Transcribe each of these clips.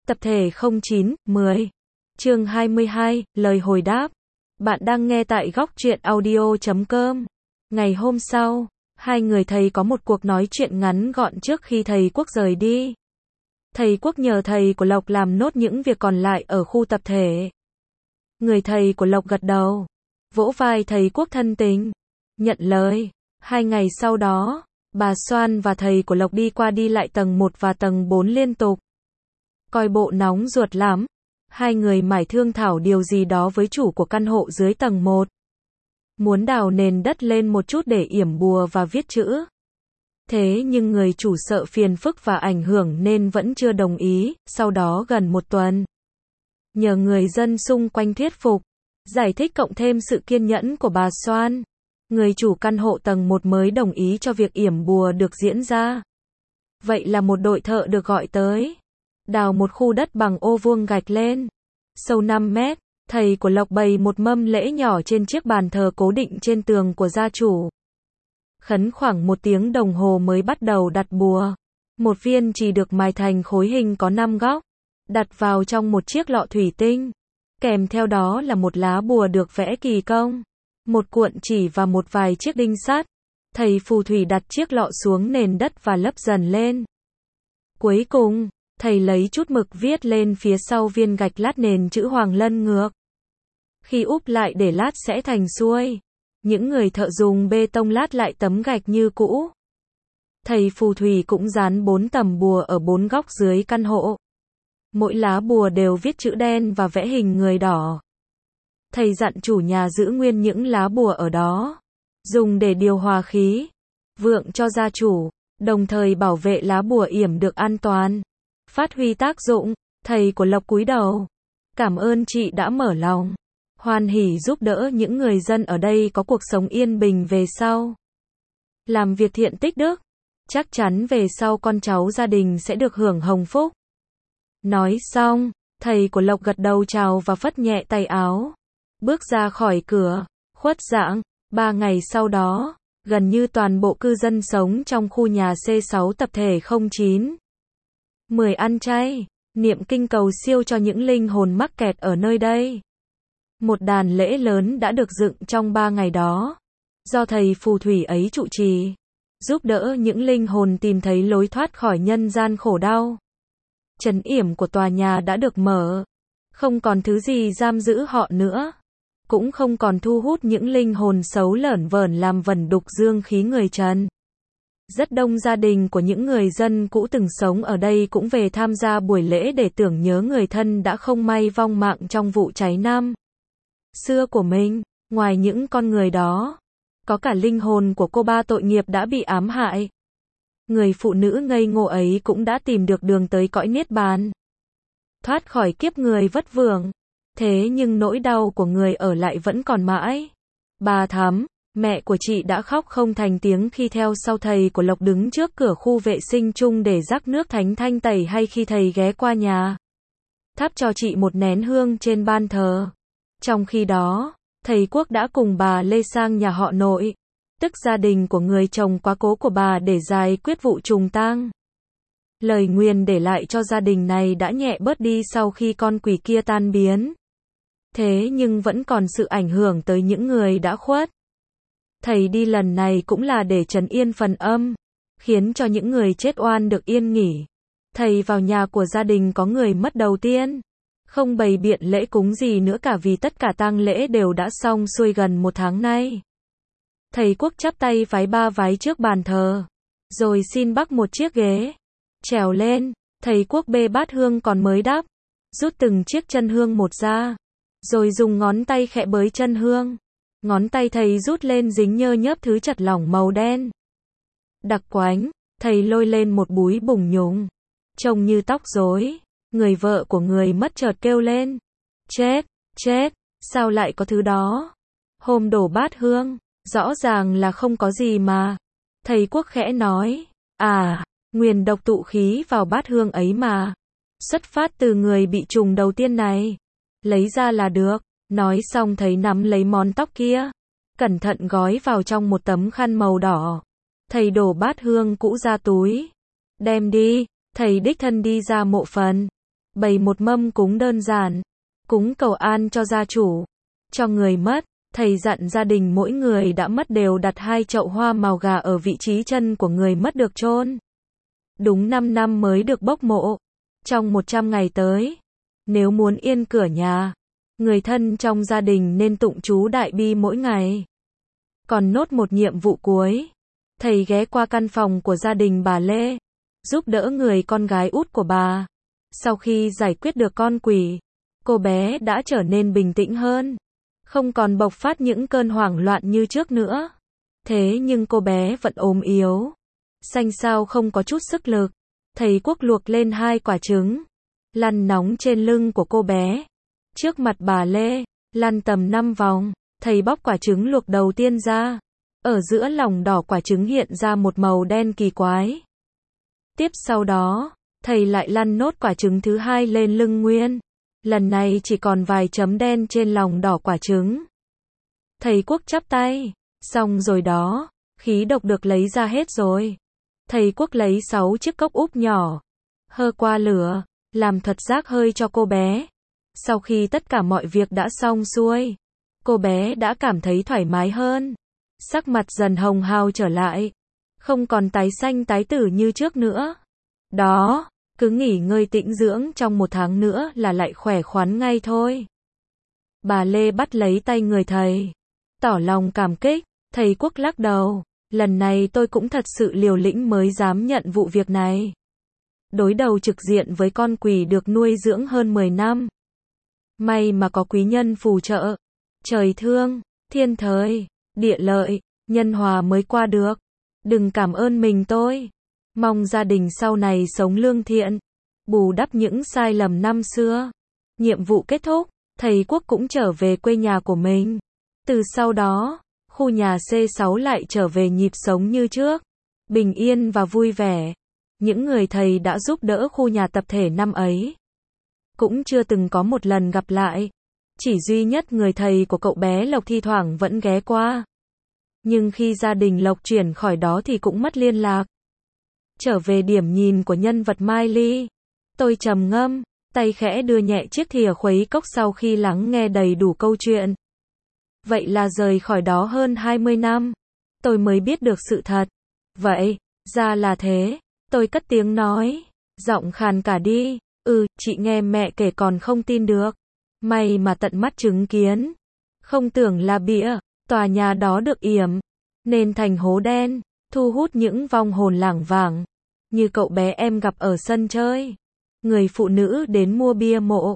Tập thể 09, 10. Chương 22, lời hồi đáp. Bạn đang nghe tại góc truyện audio.com. Ngày hôm sau, hai người thầy có một cuộc nói chuyện ngắn gọn trước khi thầy Quốc rời đi. Thầy Quốc nhờ thầy của Lộc làm nốt những việc còn lại ở khu tập thể. Người thầy của Lộc gật đầu, vỗ vai thầy Quốc thân tình, nhận lời. 2 ngày sau đó, bà Soan và thầy của Lộc đi qua đi lại tầng 1 và tầng 4 liên tục. Coi bộ nóng ruột lắm. Hai người mải thương thảo điều gì đó với chủ của căn hộ dưới tầng 1. Muốn đào nền đất lên một chút để yểm bùa và viết chữ. Thế nhưng người chủ sợ phiền phức và ảnh hưởng nên vẫn chưa đồng ý. Sau đó gần 1 tuần, nhờ người dân xung quanh thuyết phục, giải thích cộng thêm sự kiên nhẫn của bà Soan, người chủ căn hộ tầng 1 mới đồng ý cho việc yểm bùa được diễn ra. Vậy là một đội thợ được gọi tới, đào một khu đất bằng ô vuông gạch lên, sâu 5 mét. Thầy của Lộc bày một mâm lễ nhỏ trên chiếc bàn thờ cố định trên tường của gia chủ. Khấn khoảng 1 tiếng đồng hồ mới bắt đầu đặt bùa. Một viên chỉ được mài thành khối hình có 5 góc, đặt vào trong một chiếc lọ thủy tinh. Kèm theo đó là một lá bùa được vẽ kỳ công, một cuộn chỉ và một vài chiếc đinh sắt. Thầy phù thủy đặt chiếc lọ xuống nền đất và lấp dần lên. Cuối cùng, thầy lấy chút mực viết lên phía sau viên gạch lát nền chữ Hoàng Lân ngược. Khi úp lại để lát sẽ thành xuôi. Những người thợ dùng bê tông lát lại tấm gạch như cũ. Thầy phù thủy cũng dán 4 tấm bùa ở 4 góc dưới căn hộ. Mỗi lá bùa đều viết chữ đen và vẽ hình người đỏ. Thầy dặn chủ nhà giữ nguyên những lá bùa ở đó, dùng để điều hòa khí vượng cho gia chủ, đồng thời bảo vệ lá bùa yểm được an toàn, phát huy tác dụng. Thầy của Lộc cúi đầu, cảm ơn chị đã mở lòng, hoan hỉ giúp đỡ những người dân ở đây có cuộc sống yên bình về sau. Làm việc thiện tích đức, chắc chắn về sau con cháu gia đình sẽ được hưởng hồng phúc. Nói xong, thầy của Lộc gật đầu chào và phất nhẹ tay áo, bước ra khỏi cửa, khuất dạng. 3 ngày sau đó, gần như toàn bộ cư dân sống trong khu nhà C6 tập thể 09, 10 ăn chay, niệm kinh cầu siêu cho những linh hồn mắc kẹt ở nơi đây. Một đàn lễ lớn đã được dựng trong 3 ngày đó, do thầy phù thủy ấy trụ trì, giúp đỡ những linh hồn tìm thấy lối thoát khỏi nhân gian khổ đau. Trấn yểm của tòa nhà đã được mở, không còn thứ gì giam giữ họ nữa, cũng không còn thu hút những linh hồn xấu lởn vởn làm vẩn đục dương khí người trần. Rất đông gia đình của những người dân cũ từng sống ở đây cũng về tham gia buổi lễ để tưởng nhớ người thân đã không may vong mạng trong vụ cháy năm xưa của mình. Ngoài những con người đó, có cả linh hồn của cô ba tội nghiệp đã bị ám hại. Người phụ nữ ngây ngô ấy cũng đã tìm được đường tới cõi niết bàn, thoát khỏi kiếp người vất vưởng. Thế nhưng nỗi đau của người ở lại vẫn còn mãi. Bà Thắm, mẹ của chị đã khóc không thành tiếng khi theo sau thầy của Lộc đứng trước cửa khu vệ sinh chung để rắc nước thánh thanh tẩy, hay khi thầy ghé qua nhà, thắp cho chị một nén hương trên ban thờ. Trong khi đó, thầy Quốc đã cùng bà Lê sang nhà họ nội, tức gia đình của người chồng quá cố của bà, để giải quyết vụ trùng tang. Lời nguyền để lại cho gia đình này đã nhẹ bớt đi sau khi con quỷ kia tan biến. Thế nhưng vẫn còn sự ảnh hưởng tới những người đã khuất. Thầy đi lần này cũng là để trấn yên phần âm, khiến cho những người chết oan được yên nghỉ. Thầy vào nhà của gia đình có người mất đầu tiên, không bày biện lễ cúng gì nữa cả vì tất cả tang lễ đều đã xong xuôi gần 1 tháng nay. Thầy Quốc chắp tay vái 3 vái trước bàn thờ, rồi xin bắc một chiếc ghế, trèo lên. Thầy Quốc bê bát hương còn mới đắp, rút từng chiếc chân hương một ra, rồi dùng ngón tay khẽ bới chân hương. Ngón tay thầy rút lên dính nhơ nhớp thứ chặt lỏng màu đen đặc quánh. Thầy lôi lên một búi bùng nhùng, trông như tóc rối. Người vợ của người mất chợt kêu lên, chết, sao lại có thứ đó? Hôm đổ bát hương, rõ ràng là không có gì mà. Thầy Quốc khẽ nói, nguyền độc tụ khí vào bát hương ấy mà, xuất phát từ người bị trùng đầu tiên này, lấy ra là được. Nói xong thầy nắm lấy món tóc kia, cẩn thận gói vào trong một tấm khăn màu đỏ. Thầy đổ bát hương cũ ra túi, đem đi. Thầy đích thân đi ra mộ phần, bày một mâm cúng đơn giản, cúng cầu an cho gia chủ, cho người mất. Thầy dặn gia đình mỗi người đã mất đều đặt 2 chậu hoa màu gà ở vị trí chân của người mất được chôn. Đúng 5 năm mới được bốc mộ. Trong 100 ngày tới, nếu muốn yên cửa nhà, người thân trong gia đình nên tụng chú đại bi mỗi ngày. Còn nốt một nhiệm vụ cuối. Thầy ghé qua căn phòng của gia đình bà Lê, giúp đỡ người con gái út của bà. Sau khi giải quyết được con quỷ, cô bé đã trở nên bình tĩnh hơn, không còn bộc phát những cơn hoảng loạn như trước nữa. Thế nhưng cô bé vẫn ốm yếu, xanh xao không có chút sức lực. Thầy Quốc luộc lên 2 quả trứng, lăn nóng trên lưng của cô bé. Trước mặt bà Lê, lăn tầm 5 vòng, thầy bóc quả trứng luộc đầu tiên ra. Ở giữa lòng đỏ quả trứng hiện ra một màu đen kỳ quái. Tiếp sau đó, thầy lại lăn nốt quả trứng thứ 2 lên lưng nguyên. Lần này chỉ còn vài chấm đen trên lòng đỏ quả trứng. Thầy Quốc chắp tay, xong rồi đó, khí độc được lấy ra hết rồi. Thầy Quốc lấy 6 chiếc cốc úp nhỏ, hơ qua lửa, làm thuật rác hơi cho cô bé. Sau khi tất cả mọi việc đã xong xuôi, cô bé đã cảm thấy thoải mái hơn. Sắc mặt dần hồng hào trở lại, không còn tái xanh tái tử như trước nữa. Đó, cứ nghỉ ngơi tĩnh dưỡng trong 1 tháng nữa là lại khỏe khoắn ngay thôi. Bà Lê bắt lấy tay người thầy, tỏ lòng cảm kích. Thầy Quốc lắc đầu, lần này tôi cũng thật sự liều lĩnh mới dám nhận vụ việc này. Đối đầu trực diện với con quỷ được nuôi dưỡng hơn 10 năm. May mà có quý nhân phù trợ, trời thương, thiên thời, địa lợi, nhân hòa mới qua được. Đừng cảm ơn mình tôi. Mong gia đình sau này sống lương thiện, bù đắp những sai lầm năm xưa. Nhiệm vụ kết thúc, thầy Quốc cũng trở về quê nhà của mình. Từ sau đó, khu nhà C6 lại trở về nhịp sống như trước, bình yên và vui vẻ. Những người thầy đã giúp đỡ khu nhà tập thể năm ấy cũng chưa từng có một lần gặp lại. Chỉ duy nhất người thầy của cậu bé Lộc thi thoảng vẫn ghé qua. Nhưng khi gia đình Lộc chuyển khỏi đó thì cũng mất liên lạc. Trở về điểm nhìn của nhân vật Mai Ly, tôi trầm ngâm, tay khẽ đưa nhẹ chiếc thìa khuấy cốc sau khi lắng nghe đầy đủ câu chuyện. Vậy là rời khỏi đó hơn 20 năm, tôi mới biết được sự thật. Vậy, ra là thế, tôi cất tiếng nói, giọng khàn cả đi. Chị nghe mẹ kể còn không tin được. May mà tận mắt chứng kiến. Không tưởng là bịa, tòa nhà đó được yểm nên thành hố đen, thu hút những vong hồn lảng vảng, như cậu bé em gặp ở sân chơi. Người phụ nữ đến mua bia mộ.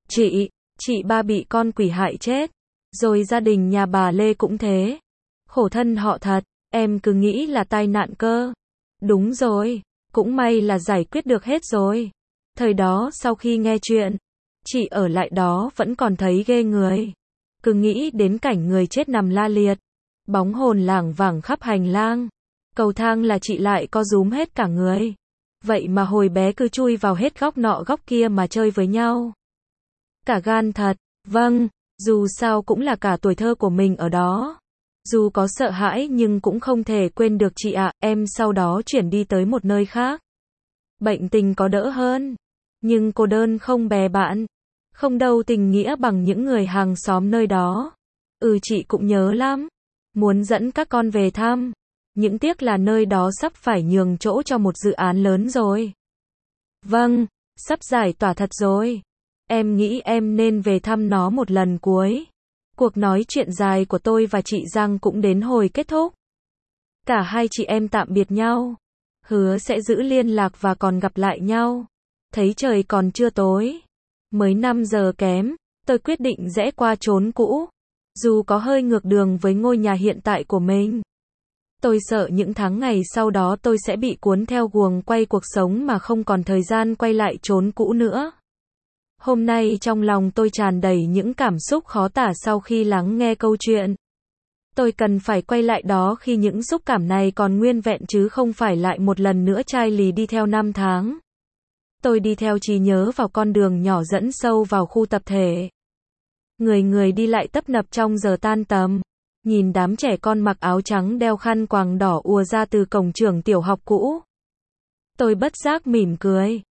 Chị ba bị con quỷ hại chết. Rồi gia đình nhà bà Lê cũng thế. Khổ thân họ thật, em cứ nghĩ là tai nạn cơ. Đúng rồi, cũng may là giải quyết được hết rồi. Thời đó sau khi nghe chuyện, chị ở lại đó vẫn còn thấy ghê người. Cứ nghĩ đến cảnh người chết nằm la liệt, bóng hồn lảng vảng khắp hành lang. Cầu thang là chị lại co rúm hết cả người. Vậy mà hồi bé cứ chui vào hết góc nọ góc kia mà chơi với nhau. Cả gan thật, vâng, dù sao cũng là cả tuổi thơ của mình ở đó. Dù có sợ hãi nhưng cũng không thể quên được chị ạ. Em sau đó chuyển đi tới một nơi khác. Bệnh tình có đỡ hơn, nhưng cô đơn không bè bạn, không đâu tình nghĩa bằng những người hàng xóm nơi đó. Chị cũng nhớ lắm, muốn dẫn các con về thăm, những tiếc là nơi đó sắp phải nhường chỗ cho một dự án lớn rồi. Vâng, sắp giải tỏa thật rồi. Em nghĩ em nên về thăm nó một lần cuối. Cuộc nói chuyện dài của tôi và chị Giang cũng đến hồi kết thúc. Cả hai chị em tạm biệt nhau, hứa sẽ giữ liên lạc và còn gặp lại nhau. Thấy trời còn chưa tối, mới 5 giờ kém, tôi quyết định rẽ qua chốn cũ. Dù có hơi ngược đường với ngôi nhà hiện tại của mình, tôi sợ những tháng ngày sau đó tôi sẽ bị cuốn theo guồng quay cuộc sống mà không còn thời gian quay lại chốn cũ nữa. Hôm nay trong lòng tôi tràn đầy những cảm xúc khó tả sau khi lắng nghe câu chuyện. Tôi cần phải quay lại đó khi những xúc cảm này còn nguyên vẹn chứ không phải lại một lần nữa chai lì đi theo năm tháng. Tôi đi theo trí nhớ vào con đường nhỏ dẫn sâu vào khu tập thể. Người đi lại tấp nập trong giờ tan tầm. Nhìn đám trẻ con mặc áo trắng đeo khăn quàng đỏ ùa ra từ cổng trường tiểu học cũ. Tôi bất giác mỉm cười.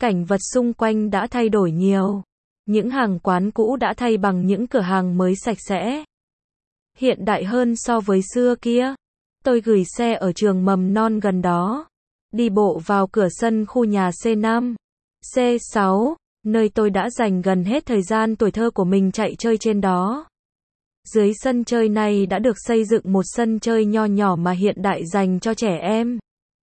Cảnh vật xung quanh đã thay đổi nhiều. Những hàng quán cũ đã thay bằng những cửa hàng mới sạch sẽ, hiện đại hơn so với xưa kia. Tôi gửi xe ở trường mầm non gần đó, đi bộ vào cửa sân khu nhà C5, C6, nơi tôi đã dành gần hết thời gian tuổi thơ của mình chạy chơi trên đó. Dưới sân chơi này đã được xây dựng một sân chơi nho nhỏ mà hiện đại dành cho trẻ em.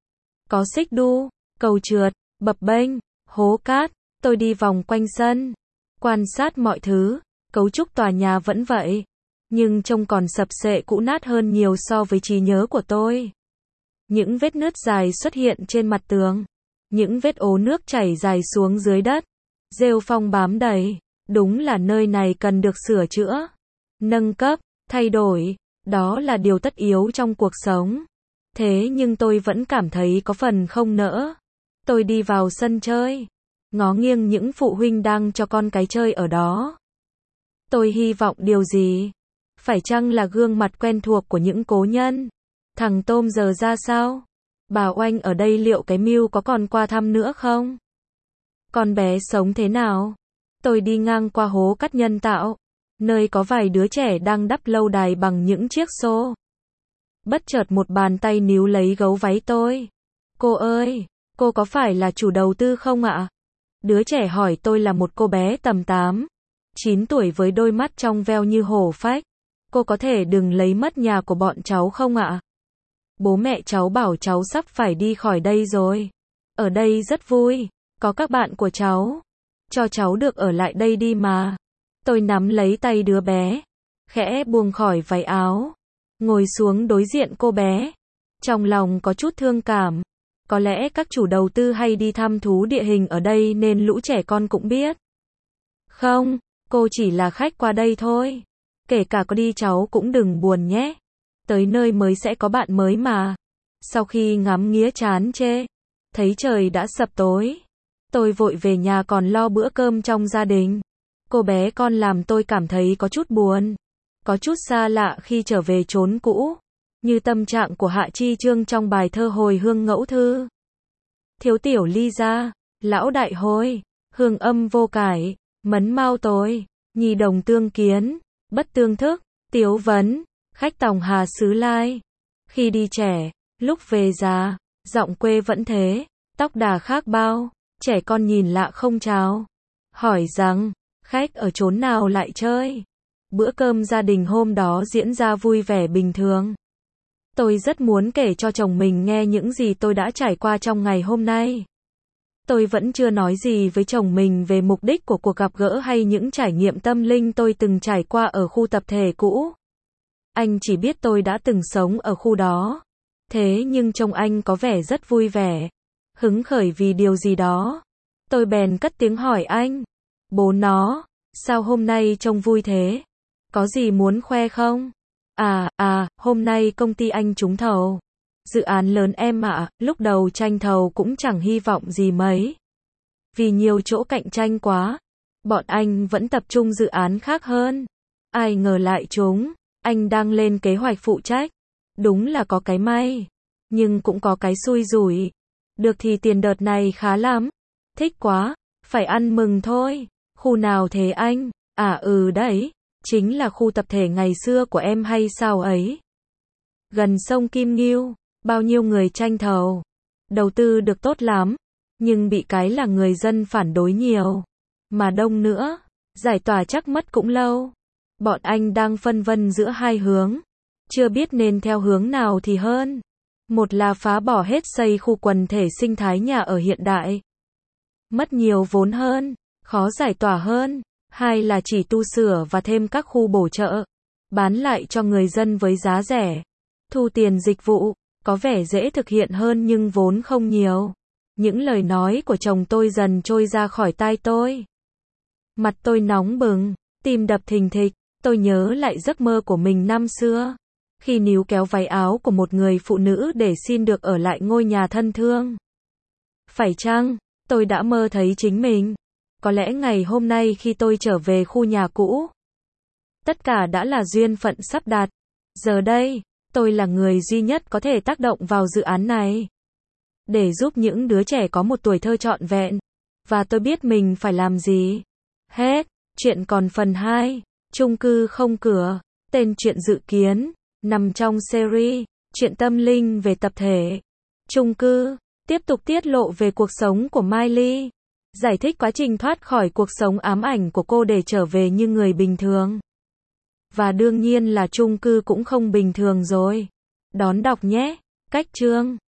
Có xích đu, cầu trượt, bập bênh, hố cát. Tôi đi vòng quanh sân, quan sát mọi thứ. Cấu trúc tòa nhà vẫn vậy, nhưng trông còn sập xệ cũ nát hơn nhiều so với trí nhớ của tôi. Những vết nứt dài xuất hiện trên mặt tường, những vết ố nước chảy dài xuống dưới đất, rêu phong bám đầy. Đúng là nơi này cần được sửa chữa, nâng cấp, thay đổi. Đó là điều tất yếu trong cuộc sống. Thế nhưng tôi vẫn cảm thấy có phần không nỡ. Tôi đi vào sân chơi, ngó nghiêng những phụ huynh đang cho con cái chơi ở đó. Tôi hy vọng điều gì? Phải chăng là gương mặt quen thuộc của những cố nhân? Thằng Tôm giờ ra sao? Bà Oanh ở đây liệu cái Mưu có còn qua thăm nữa không? Con bé sống thế nào? Tôi đi ngang qua hố cát nhân tạo, nơi có vài đứa trẻ đang đắp lâu đài bằng những chiếc xô. Bất chợt một bàn tay níu lấy gấu váy tôi. Cô ơi, cô có phải là chủ đầu tư không ạ? Đứa trẻ hỏi. Tôi là một cô bé tầm 8, 9 tuổi với đôi mắt trong veo như hổ phách. Cô có thể đừng lấy mất nhà của bọn cháu không ạ? Bố mẹ cháu bảo cháu sắp phải đi khỏi đây rồi. Ở đây rất vui, có các bạn của cháu. Cho cháu được ở lại đây đi mà. Tôi nắm lấy tay đứa bé, khẽ buông khỏi váy áo, ngồi xuống đối diện cô bé. Trong lòng có chút thương cảm. Có lẽ các chủ đầu tư hay đi thăm thú địa hình ở đây nên lũ trẻ con cũng biết. Không, cô chỉ là khách qua đây thôi. Kể cả có đi cháu cũng đừng buồn nhé. Tới nơi mới sẽ có bạn mới mà. Sau khi ngắm nghía chán chê, thấy trời đã sập tối, tôi vội về nhà còn lo bữa cơm trong gia đình. Cô bé con làm tôi cảm thấy có chút buồn, có chút xa lạ khi trở về chốn cũ, như tâm trạng của Hạ Chi Chương trong bài thơ Hồi hương ngẫu thư. Thiếu tiểu ly gia, lão đại hôi, hương âm vô cải, mấn mao tối, nhi đồng tương kiến, bất tương thức, tiếu vấn, khách tòng hà xứ lai. Khi đi trẻ, lúc về già, giọng quê vẫn thế, tóc đà khác bao, trẻ con nhìn lạ không chào. Hỏi rằng, khách ở chốn nào lại chơi? Bữa cơm gia đình hôm đó diễn ra vui vẻ bình thường. Tôi rất muốn kể cho chồng mình nghe những gì tôi đã trải qua trong ngày hôm nay. Tôi vẫn chưa nói gì với chồng mình về mục đích của cuộc gặp gỡ hay những trải nghiệm tâm linh tôi từng trải qua ở khu tập thể cũ. Anh chỉ biết tôi đã từng sống ở khu đó. Thế nhưng trông anh có vẻ rất vui vẻ, hứng khởi vì điều gì đó. Tôi bèn cất tiếng hỏi anh. Bố nó, sao hôm nay trông vui thế? Có gì muốn khoe không? Hôm nay công ty anh trúng thầu. Dự án lớn em ạ. Lúc đầu tranh thầu cũng chẳng hy vọng gì mấy. Vì nhiều chỗ cạnh tranh quá, bọn anh vẫn tập trung dự án khác hơn. Ai ngờ lại trúng, anh đang lên kế hoạch phụ trách. Đúng là có cái may, nhưng cũng có cái xui rủi. Được thì tiền đợt này khá lắm. Thích quá, phải ăn mừng thôi. Khu nào thế anh? Đấy, chính là khu tập thể ngày xưa của em hay sao ấy. Gần sông Kim Ngưu, bao nhiêu người tranh thầu. Đầu tư được tốt lắm, nhưng bị cái là người dân phản đối nhiều. Mà đông nữa, giải tỏa chắc mất cũng lâu. Bọn anh đang phân vân giữa hai hướng. Chưa biết nên theo hướng nào thì hơn. Một là phá bỏ hết xây khu quần thể sinh thái nhà ở hiện đại. Mất nhiều vốn hơn, khó giải tỏa hơn. Hai là chỉ tu sửa và thêm các khu bổ trợ, bán lại cho người dân với giá rẻ. Thu tiền dịch vụ, có vẻ dễ thực hiện hơn nhưng vốn không nhiều. Những lời nói của chồng tôi dần trôi ra khỏi tai tôi. Mặt tôi nóng bừng, tim đập thình thịch, tôi nhớ lại giấc mơ của mình năm xưa. Khi níu kéo váy áo của một người phụ nữ để xin được ở lại ngôi nhà thân thương. Phải chăng, tôi đã mơ thấy chính mình? Có lẽ ngày hôm nay khi tôi trở về khu nhà cũ, tất cả đã là duyên phận sắp đặt. Giờ đây, tôi là người duy nhất có thể tác động vào dự án này. Để giúp những đứa trẻ có một tuổi thơ trọn vẹn, Và tôi biết mình phải làm gì. Hết. Chuyện còn phần 2. Chung cư không cửa. Tên truyện dự kiến. Nằm trong series. Chuyện tâm linh về tập thể. Chung cư. Tiếp tục tiết lộ về cuộc sống của Miley. Giải thích quá trình thoát khỏi cuộc sống ám ảnh của cô để trở về như người bình thường. Và đương nhiên là chung cư cũng không bình thường rồi. Đón đọc nhé. Cách chương